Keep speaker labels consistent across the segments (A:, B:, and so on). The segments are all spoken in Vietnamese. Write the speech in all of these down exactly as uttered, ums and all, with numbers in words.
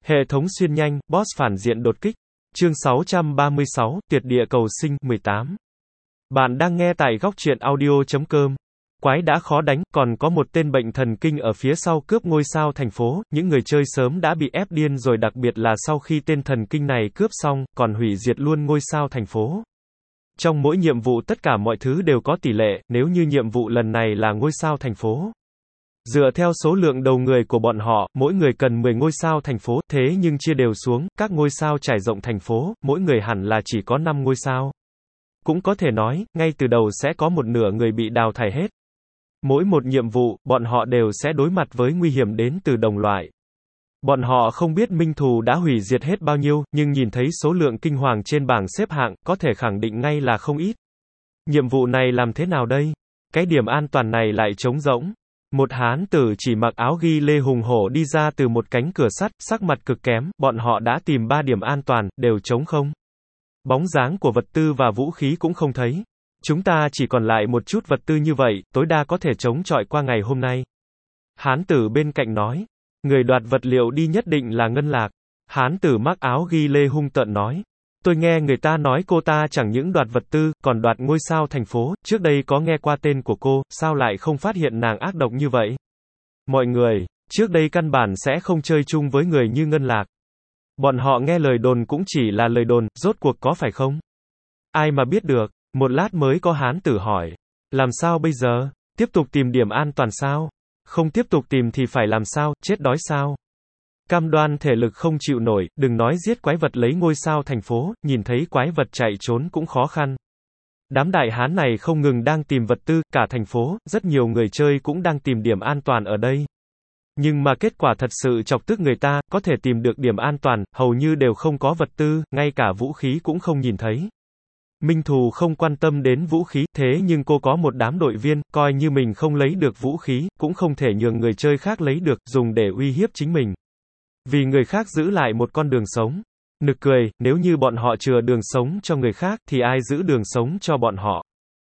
A: Hệ thống xuyên nhanh, boss phản diện đột kích. Chương sáu trăm ba mươi sáu, tuyệt địa cầu sinh, mười tám. Bạn đang nghe tại góc truyện audio chấm com. Quái đã khó đánh, còn có một tên bệnh thần kinh ở phía sau cướp ngôi sao thành phố, những người chơi sớm đã bị ép điên rồi, đặc biệt là sau khi tên thần kinh này cướp xong, còn hủy diệt luôn ngôi sao thành phố. Trong mỗi nhiệm vụ tất cả mọi thứ đều có tỷ lệ, nếu như nhiệm vụ lần này là ngôi sao thành phố. Dựa theo số lượng đầu người của bọn họ, mỗi người cần mười ngôi sao thành phố, thế nhưng chia đều xuống, các ngôi sao trải rộng thành phố, mỗi người hẳn là chỉ có năm ngôi sao. Cũng có thể nói, ngay từ đầu sẽ có một nửa người bị đào thải hết. Mỗi một nhiệm vụ, bọn họ đều sẽ đối mặt với nguy hiểm đến từ đồng loại. Bọn họ không biết minh thù đã hủy diệt hết bao nhiêu, nhưng nhìn thấy số lượng kinh hoàng trên bảng xếp hạng, có thể khẳng định ngay là không ít. Nhiệm vụ này làm thế nào đây? Cái điểm an toàn này lại trống rỗng. Một hán tử chỉ mặc áo ghi lê hùng hổ đi ra từ một cánh cửa sắt, sắc mặt cực kém, bọn họ đã tìm ba điểm an toàn, đều trống không. Bóng dáng của vật tư và vũ khí cũng không thấy. Chúng ta chỉ còn lại một chút vật tư như vậy, tối đa có thể chống chọi qua ngày hôm nay. Hán tử bên cạnh nói. Người đoạt vật liệu đi nhất định là Ngân Lạc. Hán tử mặc áo ghi lê hung tợn nói. Tôi nghe người ta nói cô ta chẳng những đoạt vật tư, còn đoạt ngôi sao thành phố, trước đây có nghe qua tên của cô, sao lại không phát hiện nàng ác độc như vậy? Mọi người, trước đây căn bản sẽ không chơi chung với người như Ngân Lạc. Bọn họ nghe lời đồn cũng chỉ là lời đồn, rốt cuộc có phải không? Ai mà biết được, một lát mới có hán tử hỏi. Làm sao bây giờ? Tiếp tục tìm điểm an toàn sao? Không tiếp tục tìm thì phải làm sao, chết đói sao? Cam đoan thể lực không chịu nổi, đừng nói giết quái vật lấy ngôi sao thành phố, nhìn thấy quái vật chạy trốn cũng khó khăn. Đám đại hán này không ngừng đang tìm vật tư, cả thành phố, rất nhiều người chơi cũng đang tìm điểm an toàn ở đây. Nhưng mà kết quả thật sự chọc tức người ta, có thể tìm được điểm an toàn, hầu như đều không có vật tư, ngay cả vũ khí cũng không nhìn thấy. Minh thù không quan tâm đến vũ khí, thế nhưng cô có một đám đội viên, coi như mình không lấy được vũ khí, cũng không thể nhường người chơi khác lấy được, dùng để uy hiếp chính mình. Vì người khác giữ lại một con đường sống. Nực cười, nếu như bọn họ chừa đường sống cho người khác, thì ai giữ đường sống cho bọn họ?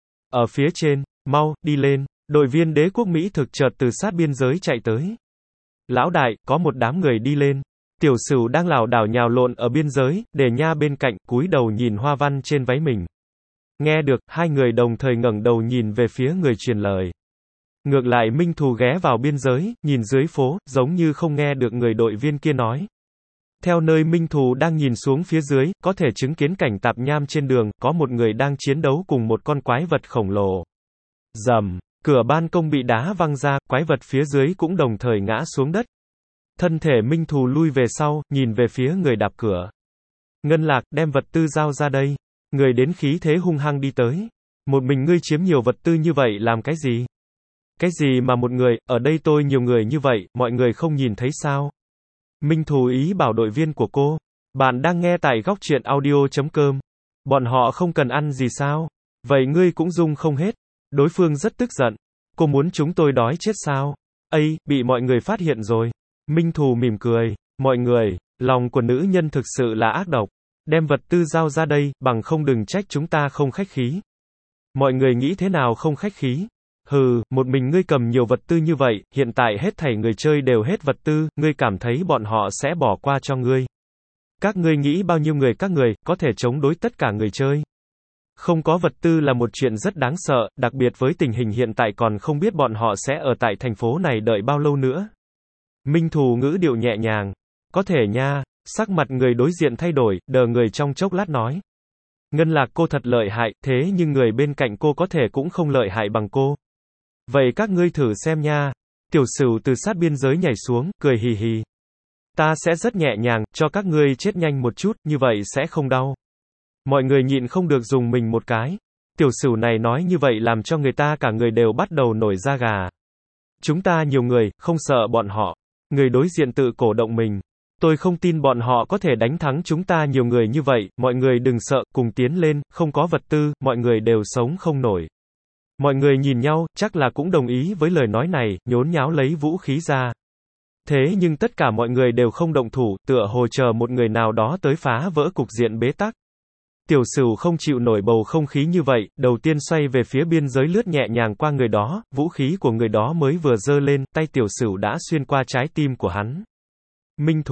A: Ở phía trên, mau, đi lên, đội viên đế quốc Mỹ thực chợt từ sát biên giới chạy tới. Lão đại, có một đám người đi lên. Tiểu Sửu đang lảo đảo nhào lộn ở biên giới, Đề Nha bên cạnh, cúi đầu nhìn hoa văn trên váy mình. Nghe được, hai người đồng thời ngẩng đầu nhìn về phía người truyền lời. Ngược lại Minh Thù ghé vào biên giới, nhìn dưới phố, giống như không nghe được người đội viên kia nói. Theo nơi Minh Thù đang nhìn xuống phía dưới, có thể chứng kiến cảnh tạp nham trên đường, có một người đang chiến đấu cùng một con quái vật khổng lồ. Rầm, cửa ban công bị đá văng ra, quái vật phía dưới cũng đồng thời ngã xuống đất. Thân thể Minh Thù lui về sau, nhìn về phía người đạp cửa. Ngân Lạc, đem vật tư giao ra đây. Người đến khí thế hung hăng đi tới. Một mình ngươi chiếm nhiều vật tư như vậy làm cái gì? Cái gì mà một người, ở đây tôi nhiều người như vậy, mọi người không nhìn thấy sao? Minh Thù ý bảo đội viên của cô. Bạn đang nghe tại góc truyện audio chấm com. Bọn họ không cần ăn gì sao? Vậy ngươi cũng dung không hết. Đối phương rất tức giận. Cô muốn chúng tôi đói chết sao? Ây, bị mọi người phát hiện rồi. Minh Thù mỉm cười. Mọi người, lòng của nữ nhân thực sự là ác độc. Đem vật tư giao ra đây, bằng không đừng trách chúng ta không khách khí. Mọi người nghĩ thế nào không khách khí? Hừ, một mình ngươi cầm nhiều vật tư như vậy, hiện tại hết thảy người chơi đều hết vật tư, ngươi cảm thấy bọn họ sẽ bỏ qua cho ngươi. Các ngươi nghĩ bao nhiêu người các người, có thể chống đối tất cả người chơi. Không có vật tư là một chuyện rất đáng sợ, đặc biệt với tình hình hiện tại còn không biết bọn họ sẽ ở tại thành phố này đợi bao lâu nữa. Minh Thù ngữ điệu nhẹ nhàng. Có thể nha, sắc mặt người đối diện thay đổi, đờ người trong chốc lát nói. Ngân Lạc cô thật lợi hại, thế nhưng người bên cạnh cô có thể cũng không lợi hại bằng cô. Vậy các ngươi thử xem nha. Tiểu Sửu từ sát biên giới nhảy xuống, cười hì hì. Ta sẽ rất nhẹ nhàng, cho các ngươi chết nhanh một chút, như vậy sẽ không đau. Mọi người nhịn không được dùng mình một cái. Tiểu Sửu này nói như vậy làm cho người ta cả người đều bắt đầu nổi da gà. Chúng ta nhiều người, không sợ bọn họ. Người đối diện tự cổ động mình. Tôi không tin bọn họ có thể đánh thắng chúng ta nhiều người như vậy, mọi người đừng sợ, cùng tiến lên, không có vật tư, mọi người đều sống không nổi. Mọi người nhìn nhau, chắc là cũng đồng ý với lời nói này, nhốn nháo lấy vũ khí ra. Thế nhưng tất cả mọi người đều không động thủ, tựa hồ chờ một người nào đó tới phá vỡ cục diện bế tắc. Tiểu Sửu không chịu nổi bầu không khí như vậy, đầu tiên xoay về phía biên giới lướt nhẹ nhàng qua người đó, vũ khí của người đó mới vừa giơ lên, tay Tiểu Sửu đã xuyên qua trái tim của hắn. Minh Thù,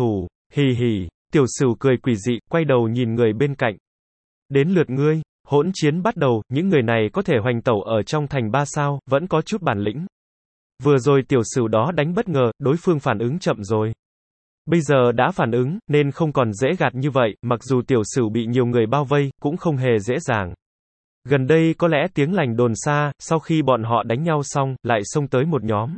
A: Hì hì, tiểu sửu cười quỷ dị, quay đầu nhìn người bên cạnh. Đến lượt ngươi, hỗn chiến bắt đầu, những người này có thể hoành tẩu ở trong thành ba sao, vẫn có chút bản lĩnh. Vừa rồi tiểu sửu đó đánh bất ngờ, đối phương phản ứng chậm rồi. Bây giờ đã phản ứng, nên không còn dễ gạt như vậy, mặc dù tiểu sửu bị nhiều người bao vây, cũng không hề dễ dàng. Gần đây có lẽ tiếng lành đồn xa, sau khi bọn họ đánh nhau xong, lại xông tới một nhóm.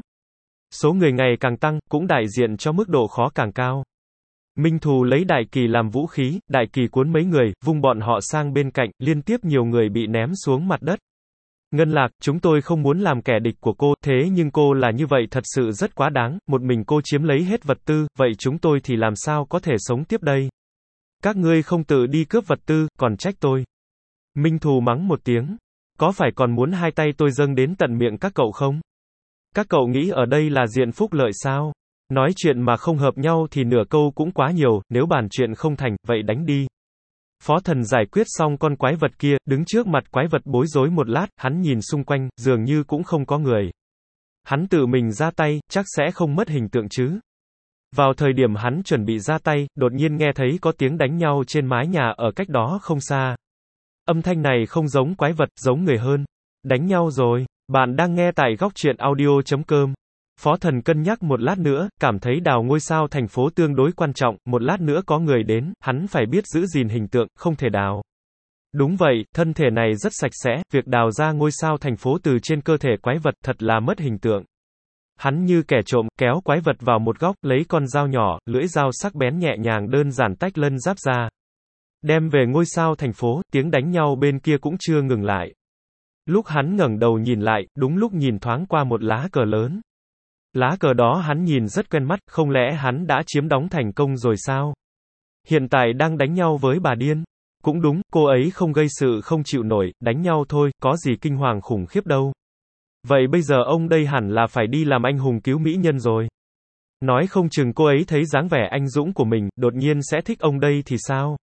A: Số người ngày càng tăng, cũng đại diện cho mức độ khó càng cao. Minh Thù lấy đại kỳ làm vũ khí, đại kỳ cuốn mấy người, vung bọn họ sang bên cạnh, liên tiếp nhiều người bị ném xuống mặt đất. Ngân Lạc, chúng tôi không muốn làm kẻ địch của cô, thế nhưng cô là như vậy thật sự rất quá đáng, một mình cô chiếm lấy hết vật tư, vậy chúng tôi thì làm sao có thể sống tiếp đây? Các ngươi không tự đi cướp vật tư, còn trách tôi. Minh Thù mắng một tiếng. Có phải còn muốn hai tay tôi dâng đến tận miệng các cậu không? Các cậu nghĩ ở đây là diện phúc lợi sao? Nói chuyện mà không hợp nhau thì nửa câu cũng quá nhiều, nếu bàn chuyện không thành, vậy đánh đi. Phó Thần giải quyết xong con quái vật kia, đứng trước mặt quái vật bối rối một lát, hắn nhìn xung quanh, dường như cũng không có người. Hắn tự mình ra tay, chắc sẽ không mất hình tượng chứ. Vào thời điểm hắn chuẩn bị ra tay, đột nhiên nghe thấy có tiếng đánh nhau trên mái nhà ở cách đó không xa. Âm thanh này không giống quái vật, giống người hơn. Đánh nhau rồi. Bạn đang nghe tại góc truyện audio chấm com. Phó Thần cân nhắc một lát nữa, cảm thấy đào ngôi sao thành phố tương đối quan trọng, một lát nữa có người đến, hắn phải biết giữ gìn hình tượng, không thể đào. Đúng vậy, thân thể này rất sạch sẽ, việc đào ra ngôi sao thành phố từ trên cơ thể quái vật thật là mất hình tượng. Hắn như kẻ trộm, kéo quái vật vào một góc, lấy con dao nhỏ, lưỡi dao sắc bén nhẹ nhàng đơn giản tách lân giáp ra. Đem về ngôi sao thành phố, tiếng đánh nhau bên kia cũng chưa ngừng lại. Lúc hắn ngẩng đầu nhìn lại, đúng lúc nhìn thoáng qua một lá cờ lớn. Lá cờ đó hắn nhìn rất quen mắt, không lẽ hắn đã chiếm đóng thành công rồi sao? Hiện tại đang đánh nhau với bà điên. Cũng đúng, cô ấy không gây sự không chịu nổi, đánh nhau thôi, có gì kinh hoàng khủng khiếp đâu. Vậy bây giờ ông đây hẳn là phải đi làm anh hùng cứu mỹ nhân rồi. Nói không chừng cô ấy thấy dáng vẻ anh dũng của mình, đột nhiên sẽ thích ông đây thì sao?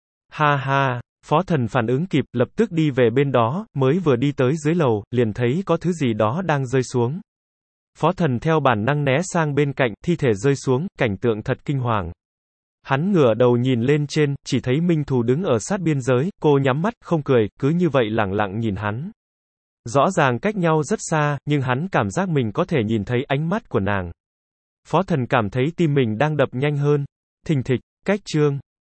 A: Ha ha, Phó Thần phản ứng kịp, lập tức đi về bên đó, mới vừa đi tới dưới lầu, liền thấy có thứ gì đó đang rơi xuống. Phó Thần theo bản năng né sang bên cạnh, thi thể rơi xuống, cảnh tượng thật kinh hoàng. Hắn ngửa đầu nhìn lên trên, chỉ thấy Minh Thù đứng ở sát biên giới, cô nhắm mắt, không cười, cứ như vậy lẳng lặng nhìn hắn. Rõ ràng cách nhau rất xa, nhưng hắn cảm giác mình có thể nhìn thấy ánh mắt của nàng. Phó Thần cảm thấy tim mình đang đập nhanh hơn. Thình thịch, cách chương.